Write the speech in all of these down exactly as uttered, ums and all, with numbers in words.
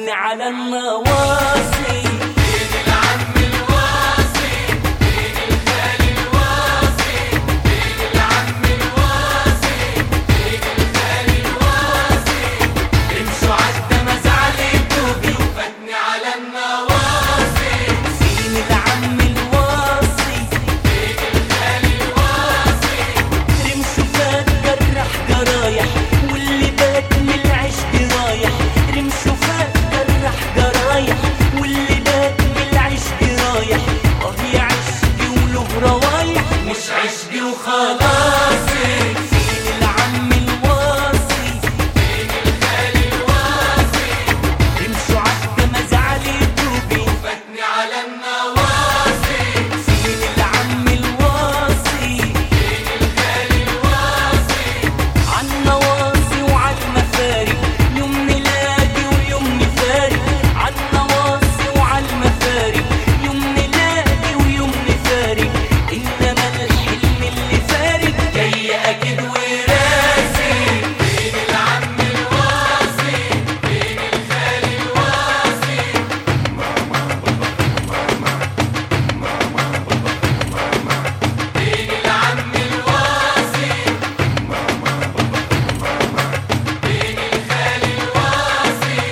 فاتني على النواصي. بين العم الواصي بين الخال الواصي، بين العم الواصي بين الخال الواصي، امشوا عدى ما زعلتوا بي وفاتني على النواصي. فين العم الواصي بين الخال الواصي، رمشوا فات جرح جرايح واللي بات من العشق رايح. رمشوا فات جرح جرايح واللي بات من العشق رايح. اه يا عشقي وله روايح مش عشقي وخلاصي. فين العم الواصي بين الخال الواصي، رمشوا عدى ما زعلتوا بي فاتني على النواصي. فين العم الواصي بين الخال الواصي، عالنواصي وعالمفارق يوم نلاقي ويوم نفارق. عالنواصي وعالمفارق يوم نلاقي ويوم نفارق. إنما الحلم اللي فارق جاي أكيد وراسي. بين العم الواصي بين الخال الواصي، بين العم الواصي بين الخال الواصي.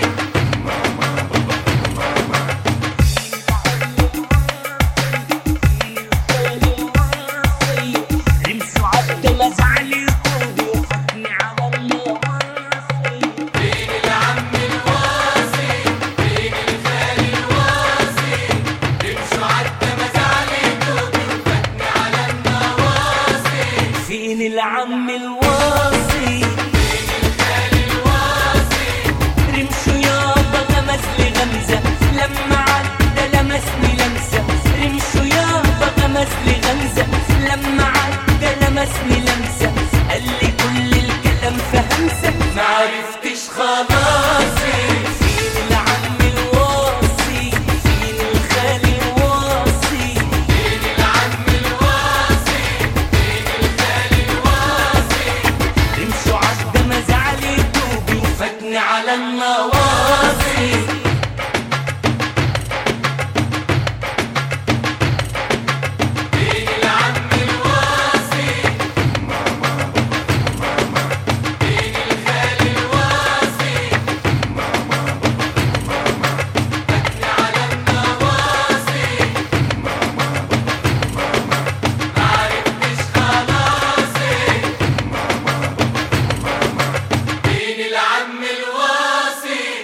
رمسوا عدى ما زعلتوا بي وفاتني على النواصي. بين العم الواصي بين الخال الواصي، امشوا عدى ما زعلتوا بي وفاتني على النواصي. فين العم الواصي بين الخال الواصي، رمشوا يابا غمز لي غمزة لما عدى لمسني لمسة. رمشوا يابا غمز لي غمزة لما عدى لمسني لمسة. قال لي كل الكلام فهمسة معرفتش خلاصي. فين العم الواصي فين الخال الواصي. بين العم الواصي بين الخال الواصي، رمشوا عدى ما زعلتوا بي فاتني على النواصي. بين العم الواصي بين الخال الواصي، فاتني على النواصي. معرفتش خلاصي. بين العم الواصي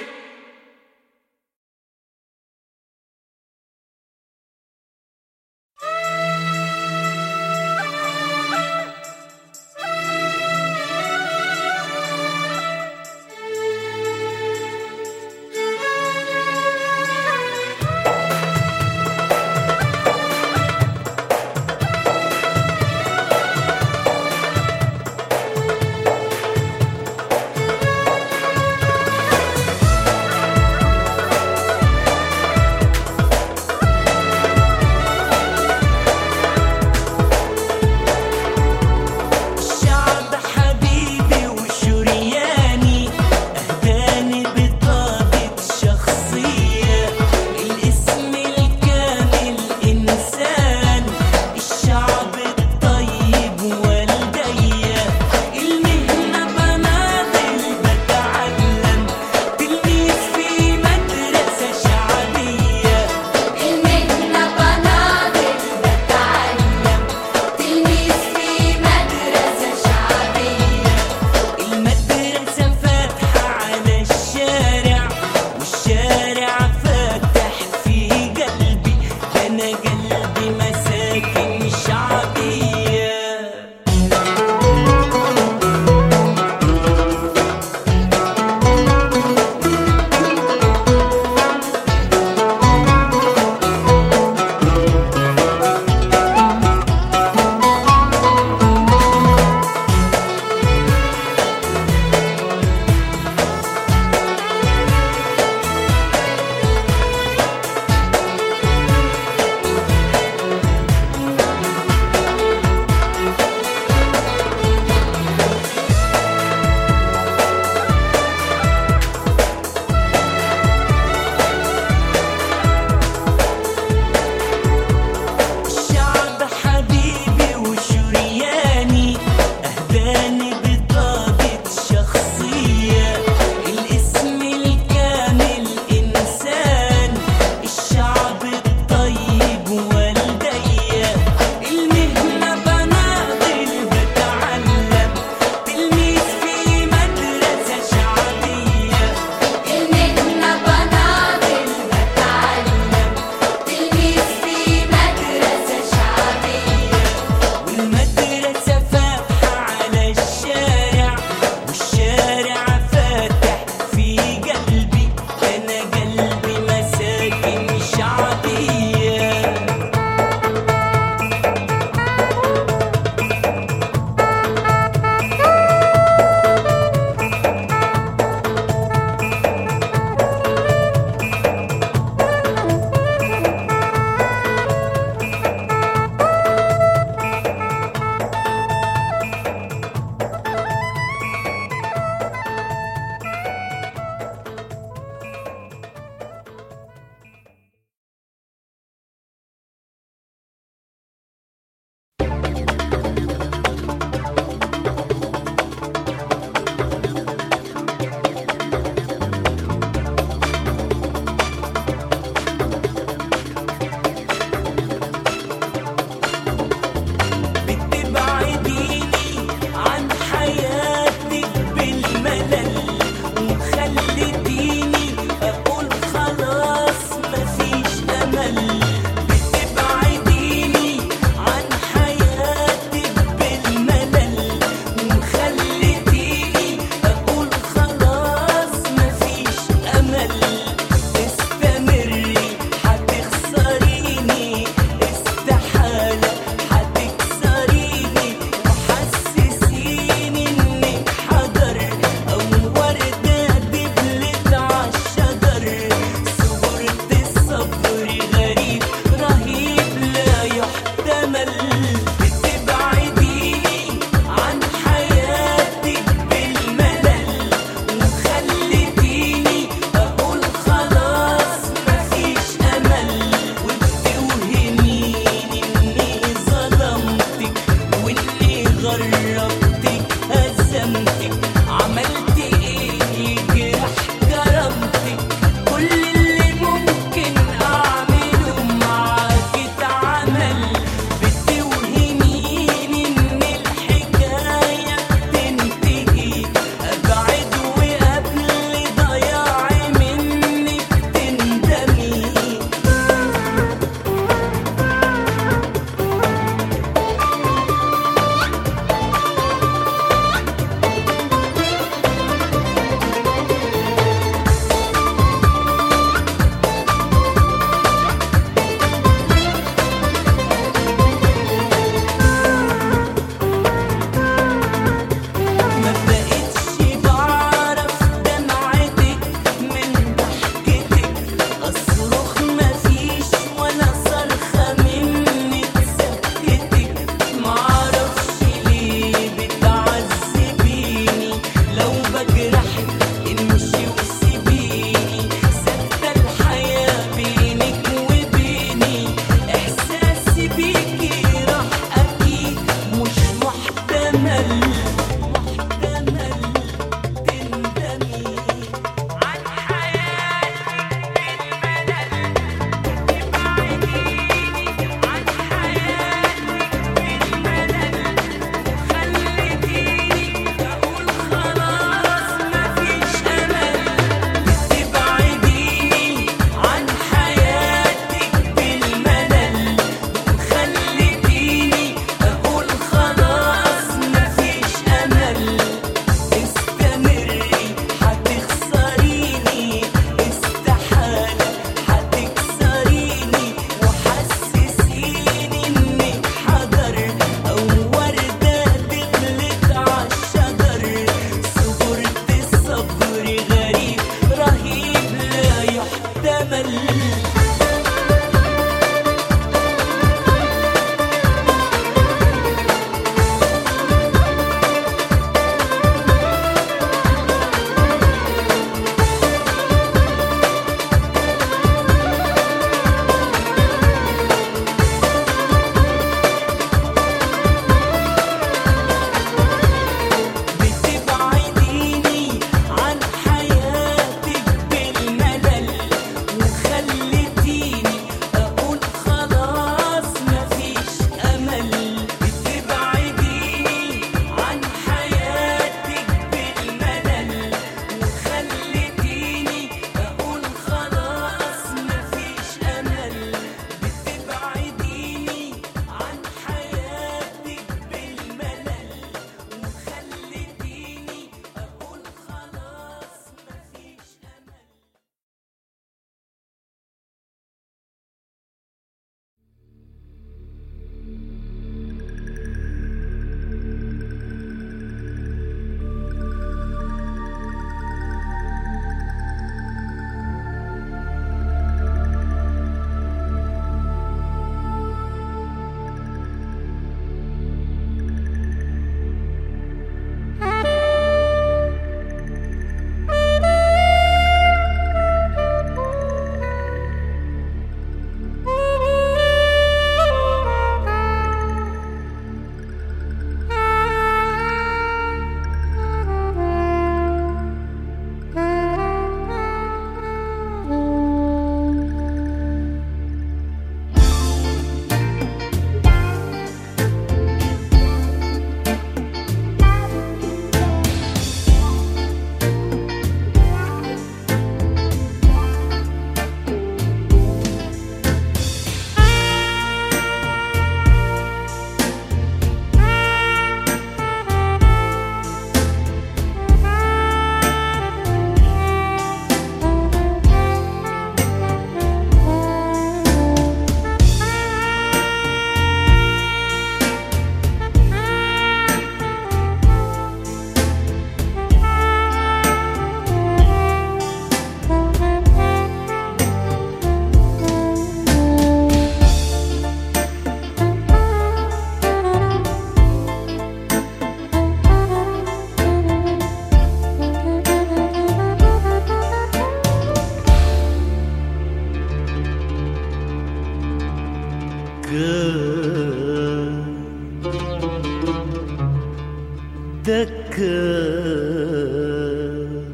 كان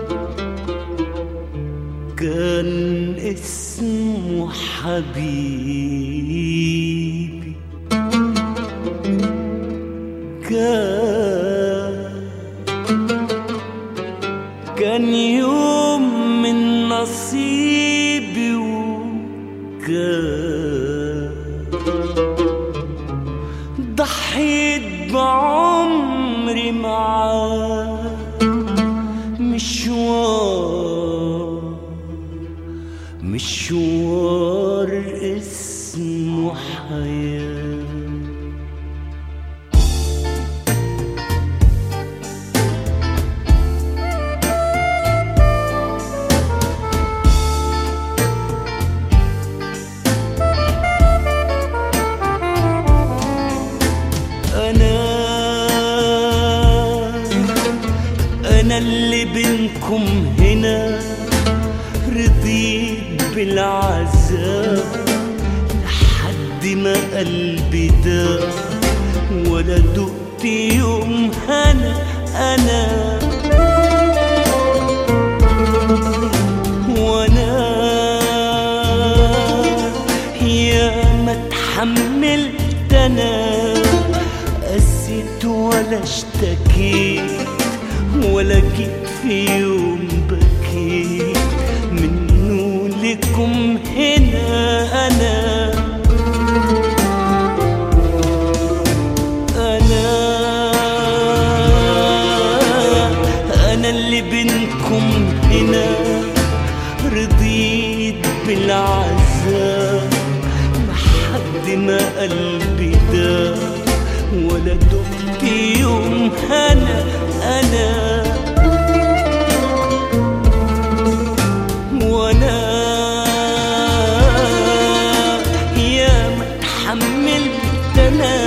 كان اسمه حبيبي، كان كان يوم من نصيبي، وكان ضحيت بعمري معاه، مشوار مشوار اسمه حياة. أنا اللي بينكم هنا رضيت بالعذاب لحد ما قلبي داب، ولا دقت يوم هنا. أنا وأنا يا ما اتحملت، أنا قسيت ولا اشتكيت، ولا جيت في يوم بكيت منه لكم هنا. أنا أنا أنا اللي بينكم هنا رضيت بالعذاب لحد ما قلبي داب، ولا دقت يوم هنا. أنا وأنا يا ما اتحملت، أنا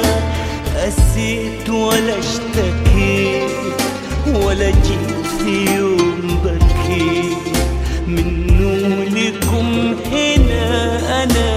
قسيت ولا اشتكيت، ولا جيت في يوم بكيت منه لكم هنا. أنا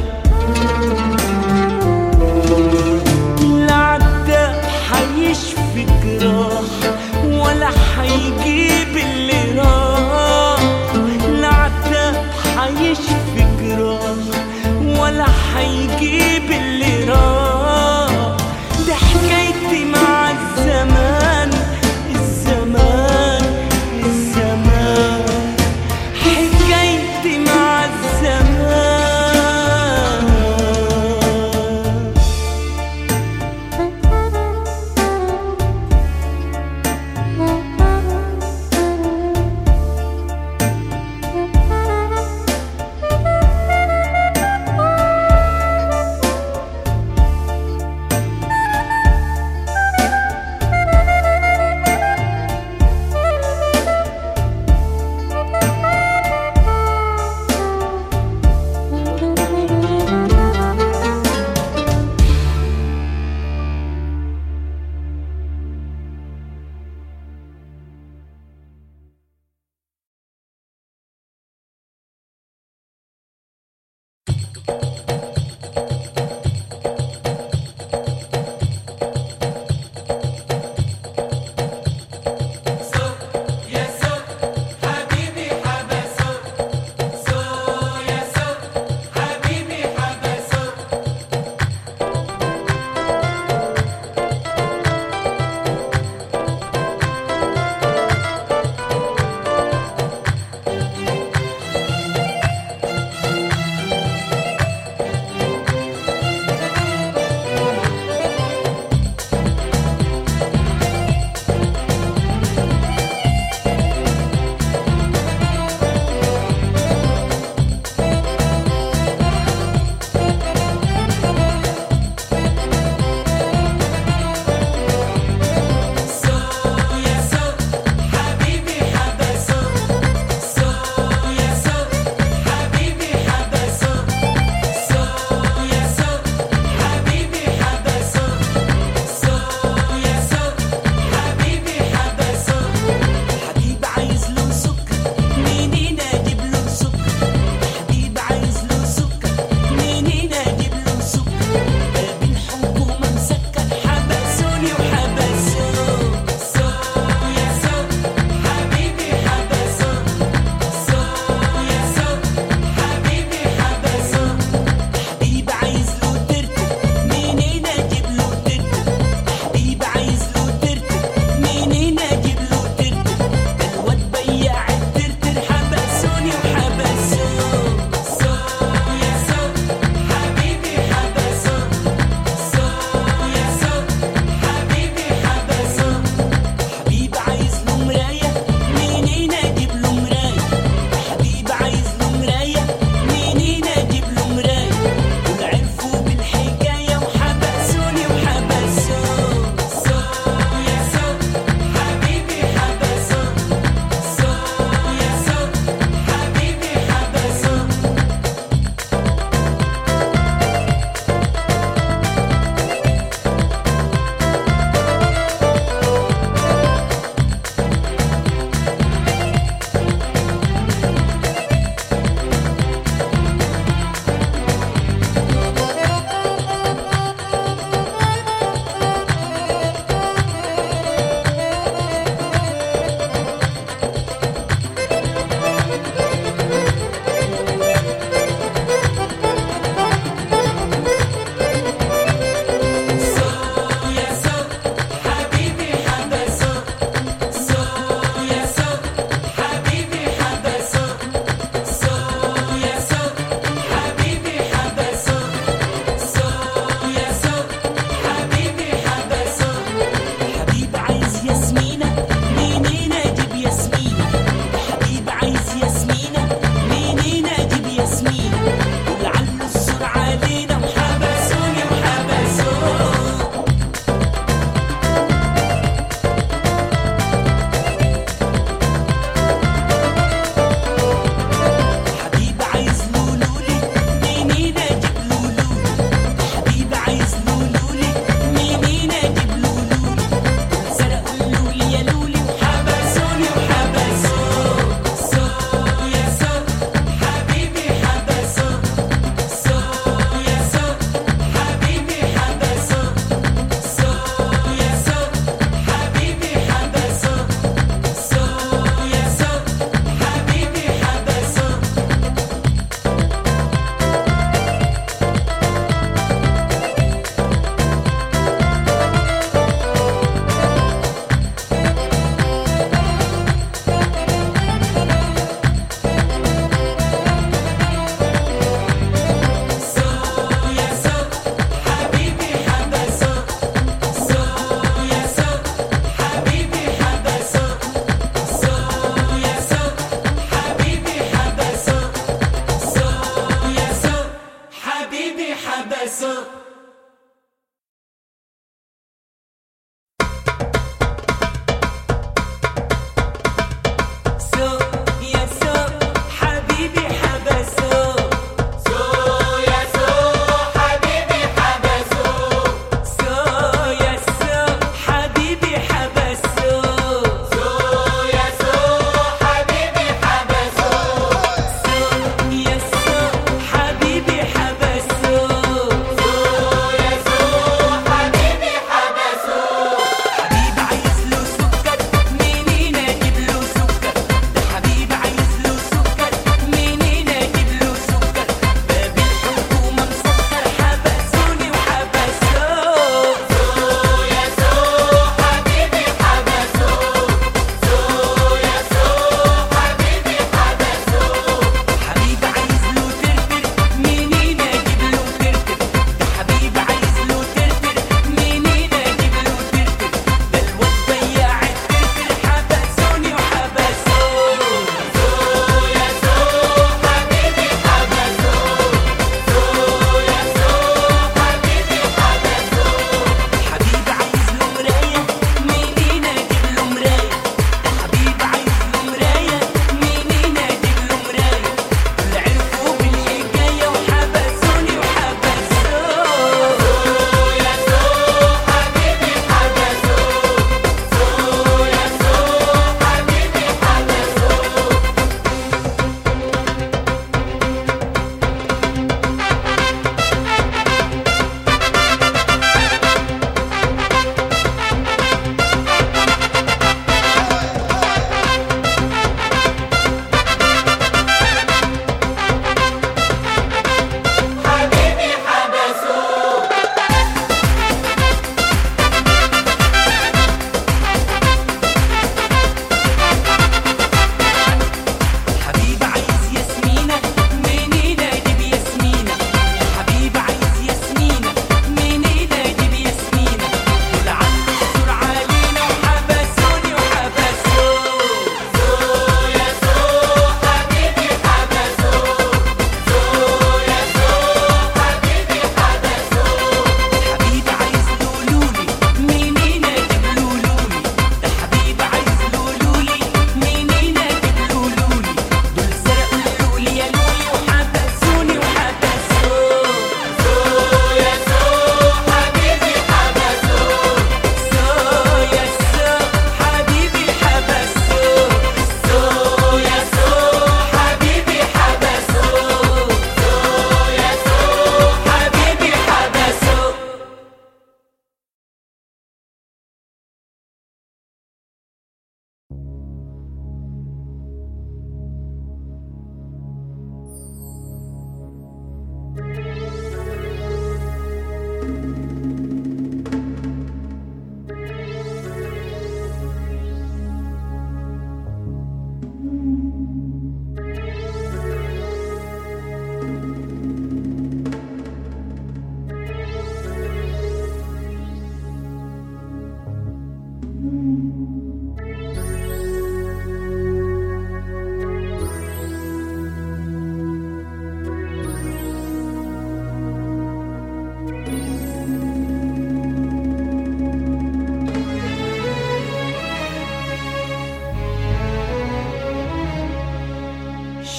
حيشفي جراح ولا حيجيب اللي راح، العتاب حيشفي جراح ولا حيجيب اللي راح. دي حكايتي مع الزمان، الزمان الزمان، حكايتي مع الزمان.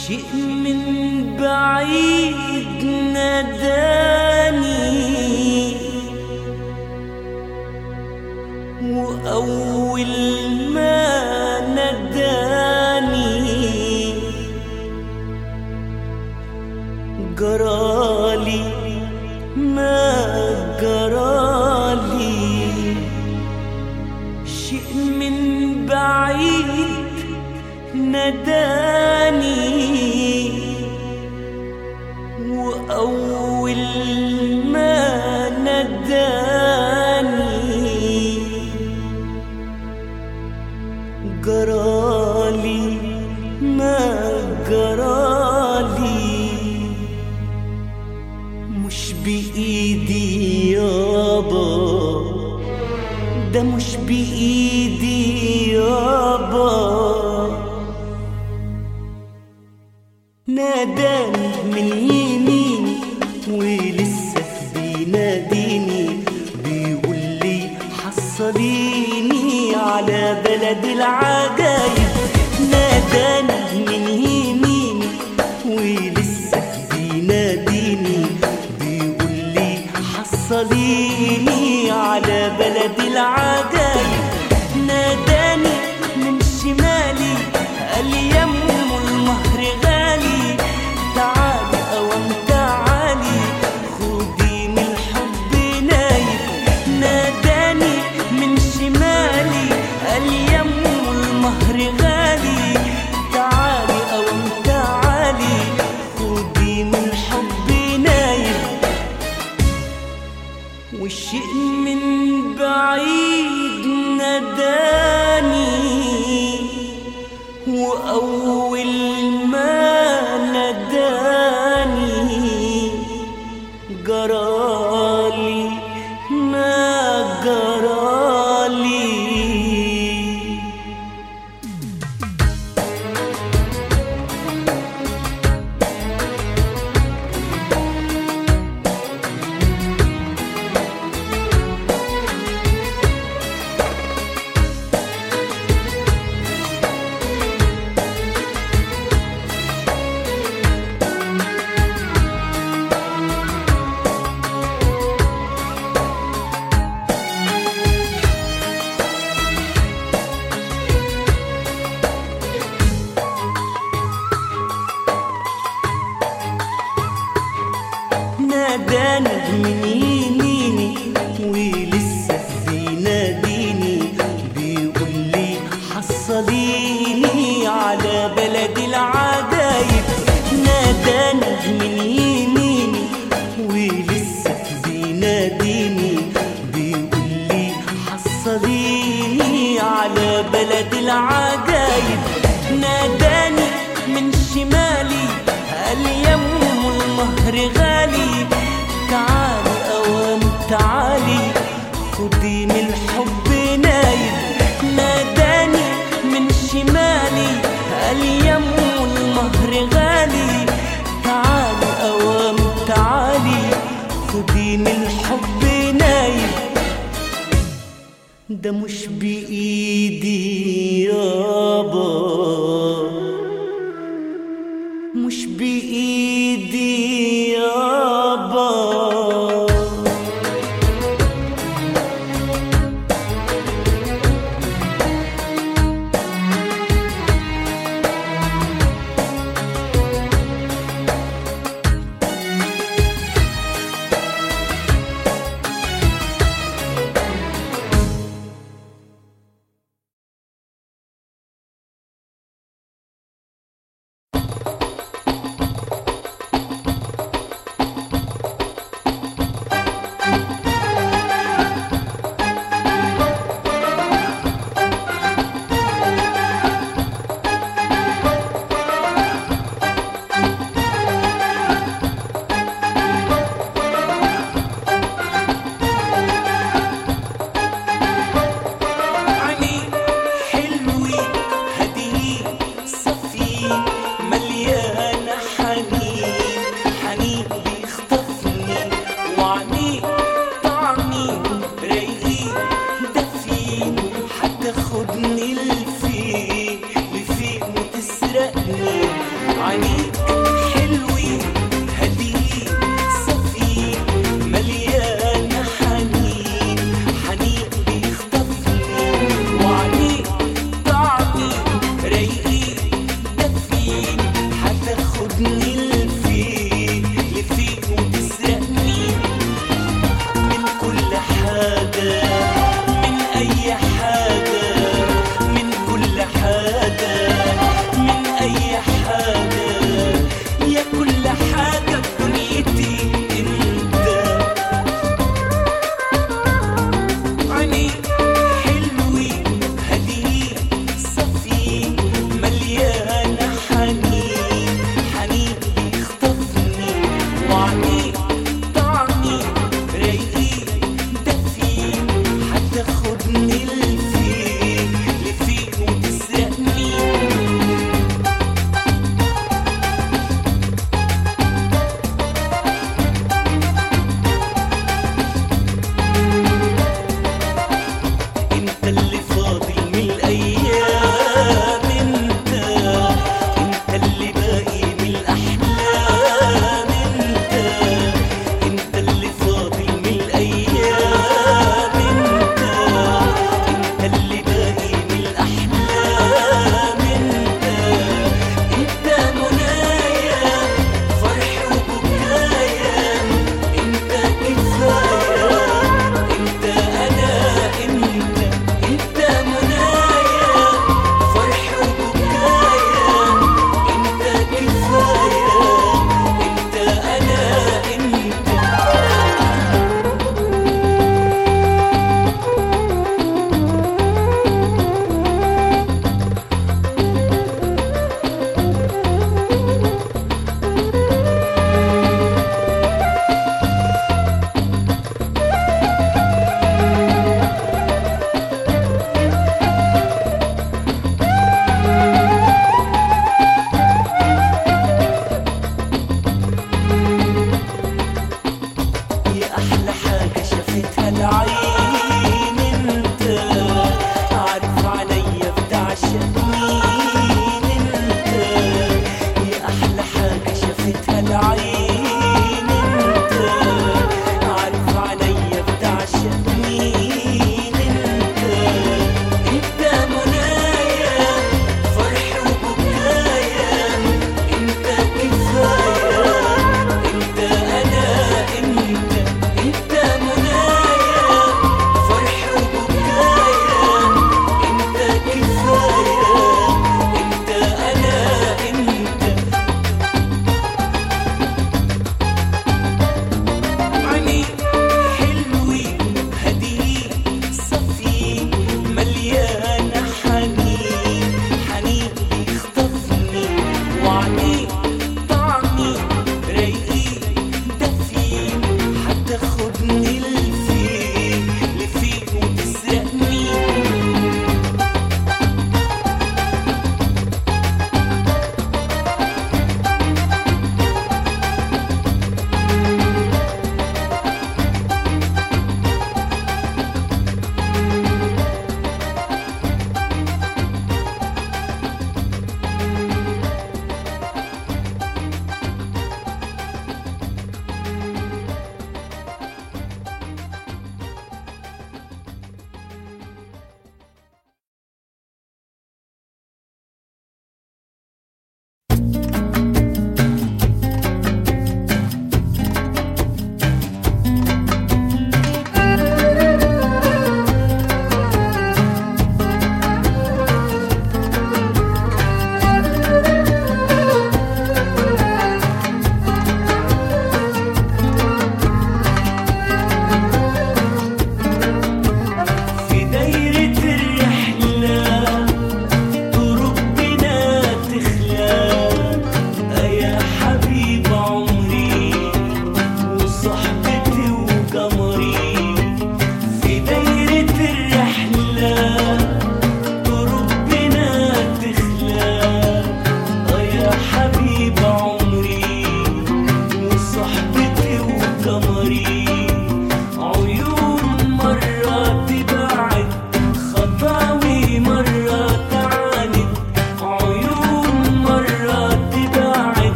شيء من بعيد ناداني، وأول ما ناداني جرالي ما جرالي. شيء من بعيد ناداني، وأول ما ناداني جرالي ما جرالي. مش بإيدي يابا، ده مش بإيدي يابا. ناداني من يميني ولسه بيناديني، بيقول لي حصليني على بلد العجايب. ناداني من يميني ولسه بيناديني، بيقول لي حصليني على بلد العجايب. ناداني من شمالي قال لي يمه المهر غالي، تعالي أوام تعالي خدي من الحب نايب. ناداني من شمالي قال لي يمه المهر غالي، تعالي أوام تعالي خدي من الحب نايب. والشيء من بعيد ناداني، وأول ما ناداني جرالي ما جرالي. ناداني من يميني ولسه بيناديني، بيقول لي حصليني على بلد العجايب. ناداني من يميني ولسه بيناديني، بيقول لي حصليني على بلد العجايب. ناداني من شمالي قال لي يمه المهر غالي، تعالي أوام تعالي خدي من الحب نايب. ناداني من شمالي قال لي يمه المهر غالي، تعالي أوام تعالي خدي من الحب نايب. ده مش بإيدي يابا، مش بإيدي يابا.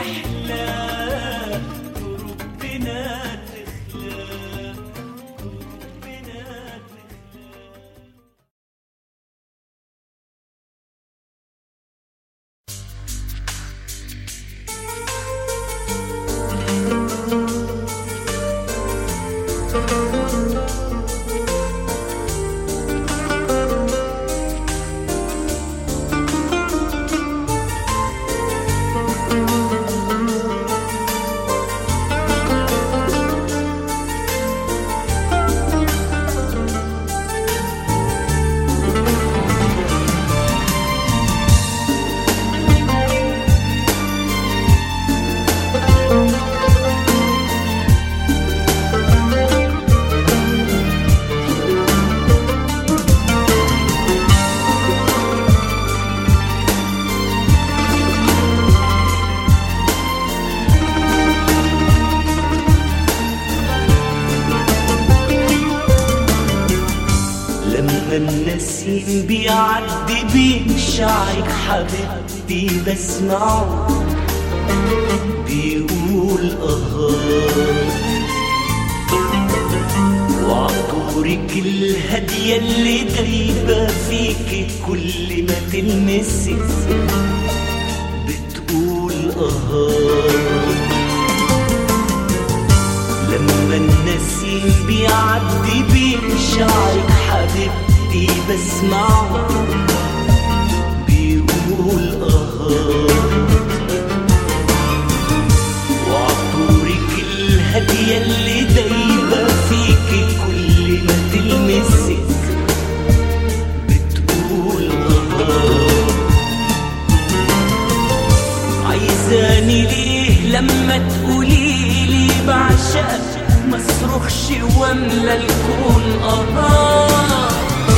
تحلى قلوب بنا تخلى قلوب بنا تخلى. النسيم بيعدي بين شعرك حبيبتي بسمعه بيقول أهات، وعطورك الهدية اللي دايبة فيكي كل ما تلمسك بتقول أهات. لما النسيم بيعدي بين شعرك حبيبتي بسمعه بيقول أهات، وعطورك الهدية اللي دايبة فيكي كل ما تلمسك بتقول أهات. عايزاني ليه لما تقوليلي بعشقك مصرخش واملى الكون أهات.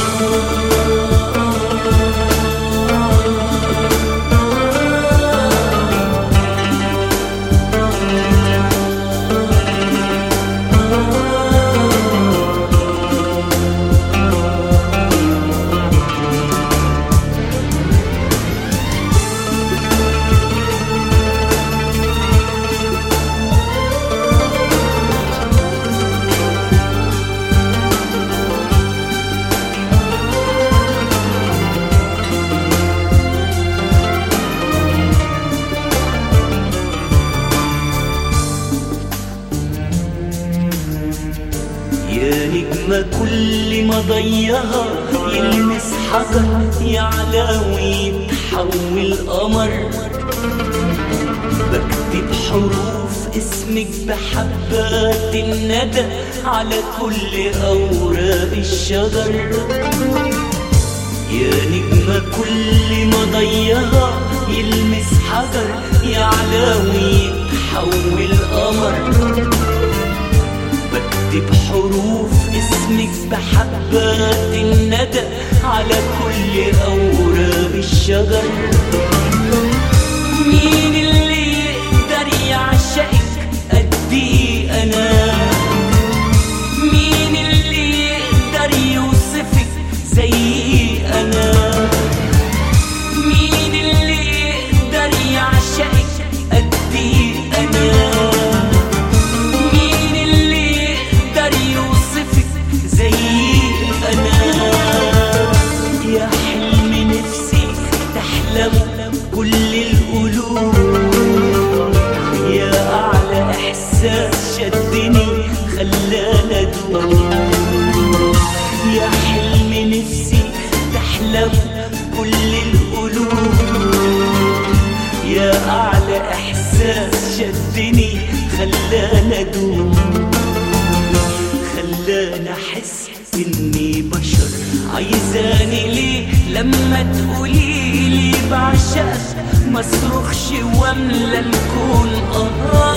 يا نجمة كل ما ضيها يلمس حجر يعلى ويتحول قمر، بكتب حروف اسمك بحبات الندى على كل أوراق الشجر. يا نجمة كل ما ضيها يلمس حجر يعلى ويتحول قمر، بكتب حروف اسمك بحبات الندى على كل أوراق الشجر. مين اللي يقدر يعشقك قدي أنا؟ مين اللي يقدر يوصفك زي أنا؟ مين اللي يقدر يعشقك قدي أنا؟ يا حلم نفسي تحلم كل القلوب، يا أعلى إحساس شدني خلاني أدوب. يا حلم نفسي تحلم كل القلوب، يا أعلى إحساس شدني خلاني أدوب، خلاني أحس إني بشر. عايزاني ليه لما تقوليلي بعشقك مصرخش واملى الكون أهات.